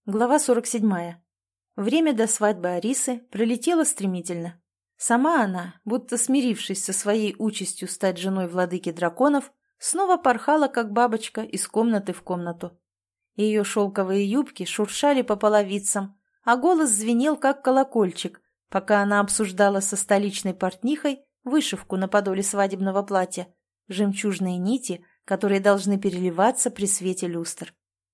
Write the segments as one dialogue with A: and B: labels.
A: Глава 47. Время до свадьбы Арисы пролетело стремительно. Сама она, будто смирившись со своей участью стать женой владыки драконов, снова порхала, как бабочка, из комнаты в комнату. Ее шелковые юбки шуршали по половицам, а голос звенел, как колокольчик, пока она обсуждала со столичной портнихой вышивку на подоле свадебного платья, жемчужные нити, которые должны переливаться при свете люстр.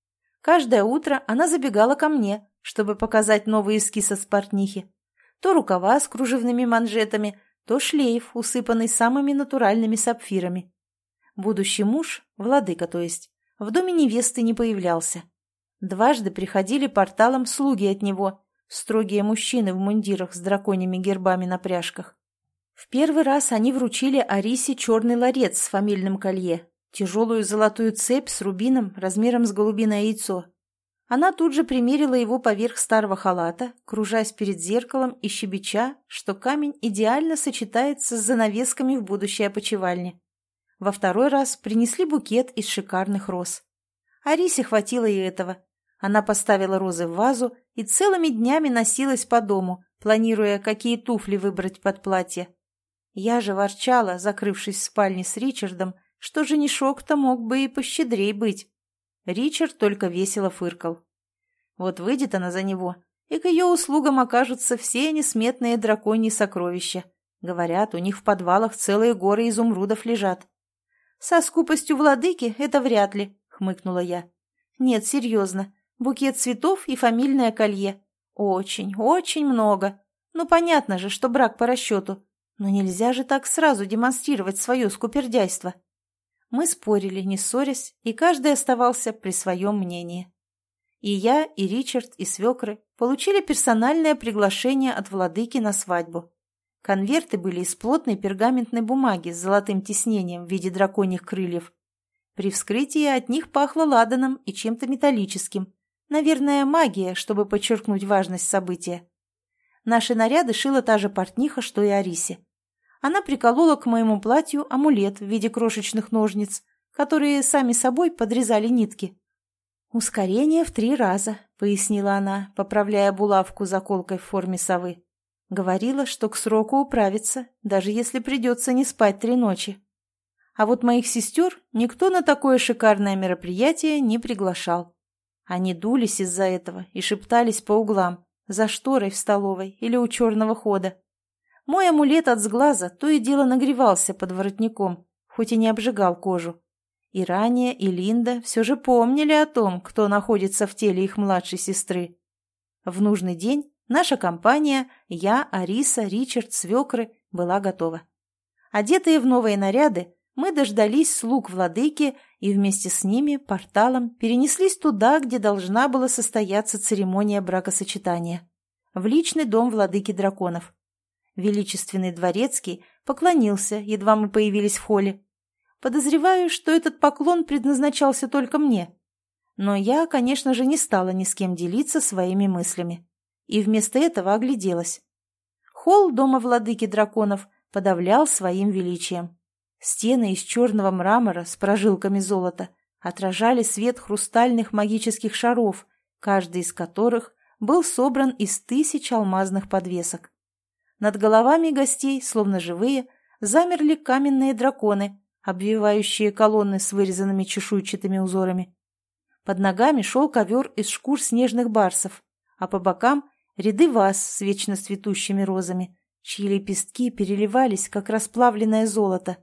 A: Каждое утро она забегала ко мне, чтобы показать новый эскиз от портнихи. То рукава с кружевными манжетами, то шлейф, усыпанный самыми натуральными сапфирами. Будущий муж, владыка то есть, в доме невесты не появлялся. Дважды приходили порталом слуги от него, строгие мужчины в мундирах с драконьими гербами на пряжках. В первый раз они вручили Арисе черный ларец с фамильным колье, тяжелую золотую цепь с рубином размером с голубиное яйцо. Она тут же примерила его поверх старого халата, кружась перед зеркалом и щебеча, что камень идеально сочетается с занавесками в будущей опочивальне. Во второй раз принесли букет из шикарных роз. Арисе хватило и этого. Она поставила розы в вазу и целыми днями носилась по дому, планируя, какие туфли выбрать под платье. Я же ворчала, закрывшись в спальне с Ричардом, что женишок-то мог бы и пощедрей быть. Ричард только весело фыркал. Вот выйдет она за него, и к ее услугам окажутся все несметные драконьи сокровища. Говорят, у них в подвалах целые горы изумрудов лежат. «Со скупостью владыки это вряд ли», — хмыкнула я. «Нет, серьезно, букет цветов и фамильное колье. Очень, очень много. Ну, понятно же, что брак по расчету. Но нельзя же так сразу демонстрировать свое скупердяйство». Мы спорили, не ссорясь, и каждый оставался при своем мнении. И я, и Ричард, и свекры получили персональное приглашение от владыки на свадьбу. Конверты были из плотной пергаментной бумаги с золотым тиснением в виде драконьих крыльев. При вскрытии от них пахло ладаном и чем-то металлическим. Наверное, магия, чтобы подчеркнуть важность события. Наши наряды шила та же портниха, что и Арисе. Она приколола к моему платью амулет в виде крошечных ножниц, которые сами собой подрезали нитки. «Ускорение в 3 раза», — пояснила она, поправляя булавку заколкой в форме совы. Говорила, что к сроку управится, даже если придется не спать 3 ночи. А вот моих сестер никто на такое шикарное мероприятие не приглашал. Они дулись из-за этого и шептались по углам, за шторой в столовой или у черного хода. Мой амулет от сглаза то и дело нагревался под воротником, хоть и не обжигал кожу. И Рания, и Линда все же помнили о том, кто находится в теле их младшей сестры. В нужный день наша компания, я, Ариса, Ричард, свекры, была готова. Одетые в новые наряды, мы дождались слуг владыки и вместе с ними порталом перенеслись туда, где должна была состояться церемония бракосочетания, в личный дом владыки драконов. Величественный дворецкий поклонился, едва мы появились в холле. Подозреваю, что этот поклон предназначался только мне. Но я, конечно же, не стала ни с кем делиться своими мыслями. И вместо этого огляделась. Холл дома владыки драконов подавлял своим величием. Стены из черного мрамора с прожилками золота отражали свет хрустальных магических шаров, каждый из которых был собран из 1000 алмазных подвесок. Над головами гостей, словно живые, замерли каменные драконы, обвивающие колонны с вырезанными чешуйчатыми узорами. Под ногами шел ковер из шкур снежных барсов, а по бокам ряды ваз с вечно цветущими розами, чьи лепестки переливались, как расплавленное золото.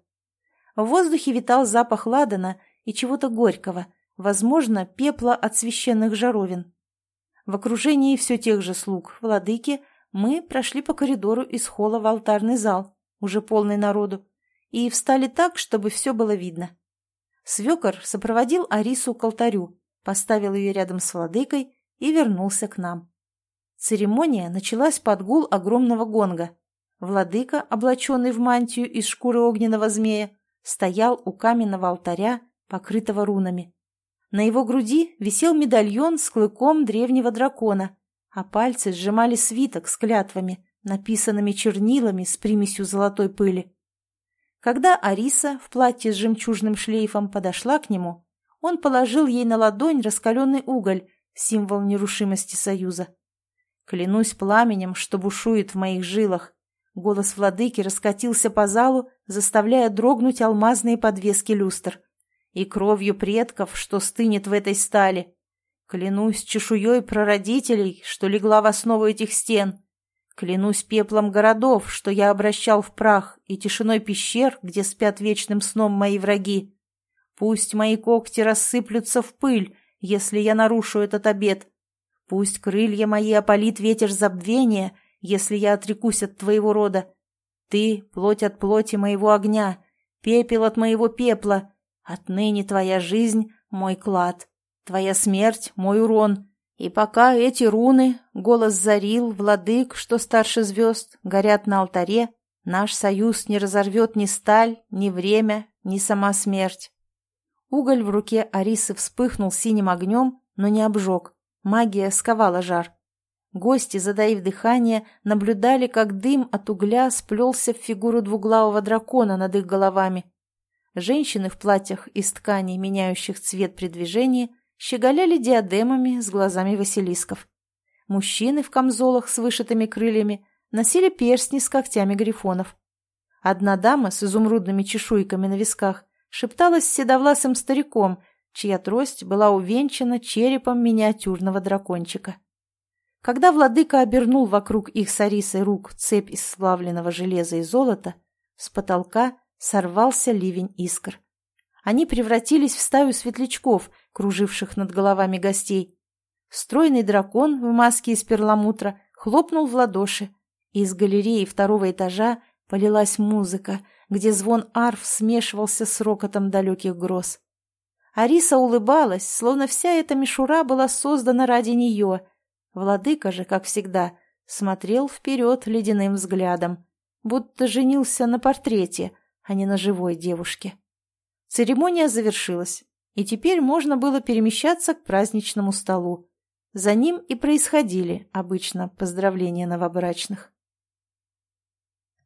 A: В воздухе витал запах ладана и чего-то горького, возможно, пепла от священных жаровин. В окружении все тех же слуг владыки мы прошли по коридору из холла в алтарный зал, уже полный народу, и встали так, чтобы все было видно. Свекор сопроводил Арису к алтарю, поставил ее рядом с владыкой и вернулся к нам. Церемония началась под гул огромного гонга. Владыка, облаченный в мантию из шкуры огненного змея, стоял у каменного алтаря, покрытого рунами. На его груди висел медальон с клыком древнего дракона, а пальцы сжимали свиток с клятвами, написанными чернилами с примесью золотой пыли. Когда Ариса в платье с жемчужным шлейфом подошла к нему, он положил ей на ладонь раскаленный уголь символ нерушимости союза. Клянусь пламенем, что бушует в моих жилах. Голос владыки раскатился по залу, заставляя дрогнуть алмазные подвески люстр. И кровью предков, что стынет в этой стали. Клянусь чешуей прародителей, что легла в основу этих стен. Клянусь пеплом городов, что я обращал в прах, и тишиной пещер, где спят вечным сном мои враги. Пусть мои когти рассыплются в пыль, если я нарушу этот обет. Пусть крылья мои опалит ветер забвения, если я отрекусь от твоего рода. Ты — плоть от плоти моего огня, пепел от моего пепла. Отныне твоя жизнь — мой клад, твоя смерть — мой урон. И пока эти руны, голос Зарил, владык, что старше звезд, горят на алтаре, наш союз не разорвет ни сталь, ни время, ни сама смерть. Уголь в руке Арисы вспыхнул синим огнем, но не обжег. Магия сковала жар. Гости, затаив дыхание, наблюдали, как дым от угля сплелся в фигуру двуглавого дракона над их головами. Женщины в платьях из тканей, меняющих цвет при движении, щеголяли диадемами с глазами василисков. Мужчины в камзолах с вышитыми крыльями носили перстни с когтями грифонов. Одна дама с изумрудными чешуйками на висках шепталась с седовласым стариком, чья трость была увенчана черепом миниатюрного дракончика. Когда владыка обернул вокруг их с Арисой рук цепь из сплавленного железа и золота, с потолка сорвался ливень искр. Они превратились в стаю светлячков, круживших над головами гостей. Стройный дракон в маске из перламутра хлопнул в ладоши, и из галереи второго этажа полилась музыка, где звон арф смешивался с рокотом далеких гроз. Ариса улыбалась, словно вся эта мишура была создана ради нее. Владыка же, как всегда, смотрел вперед ледяным взглядом, будто женился на портрете, а не на живой девушке. Церемония завершилась, и теперь можно было перемещаться к праздничному столу. За ним и происходили обычно поздравления новобрачных.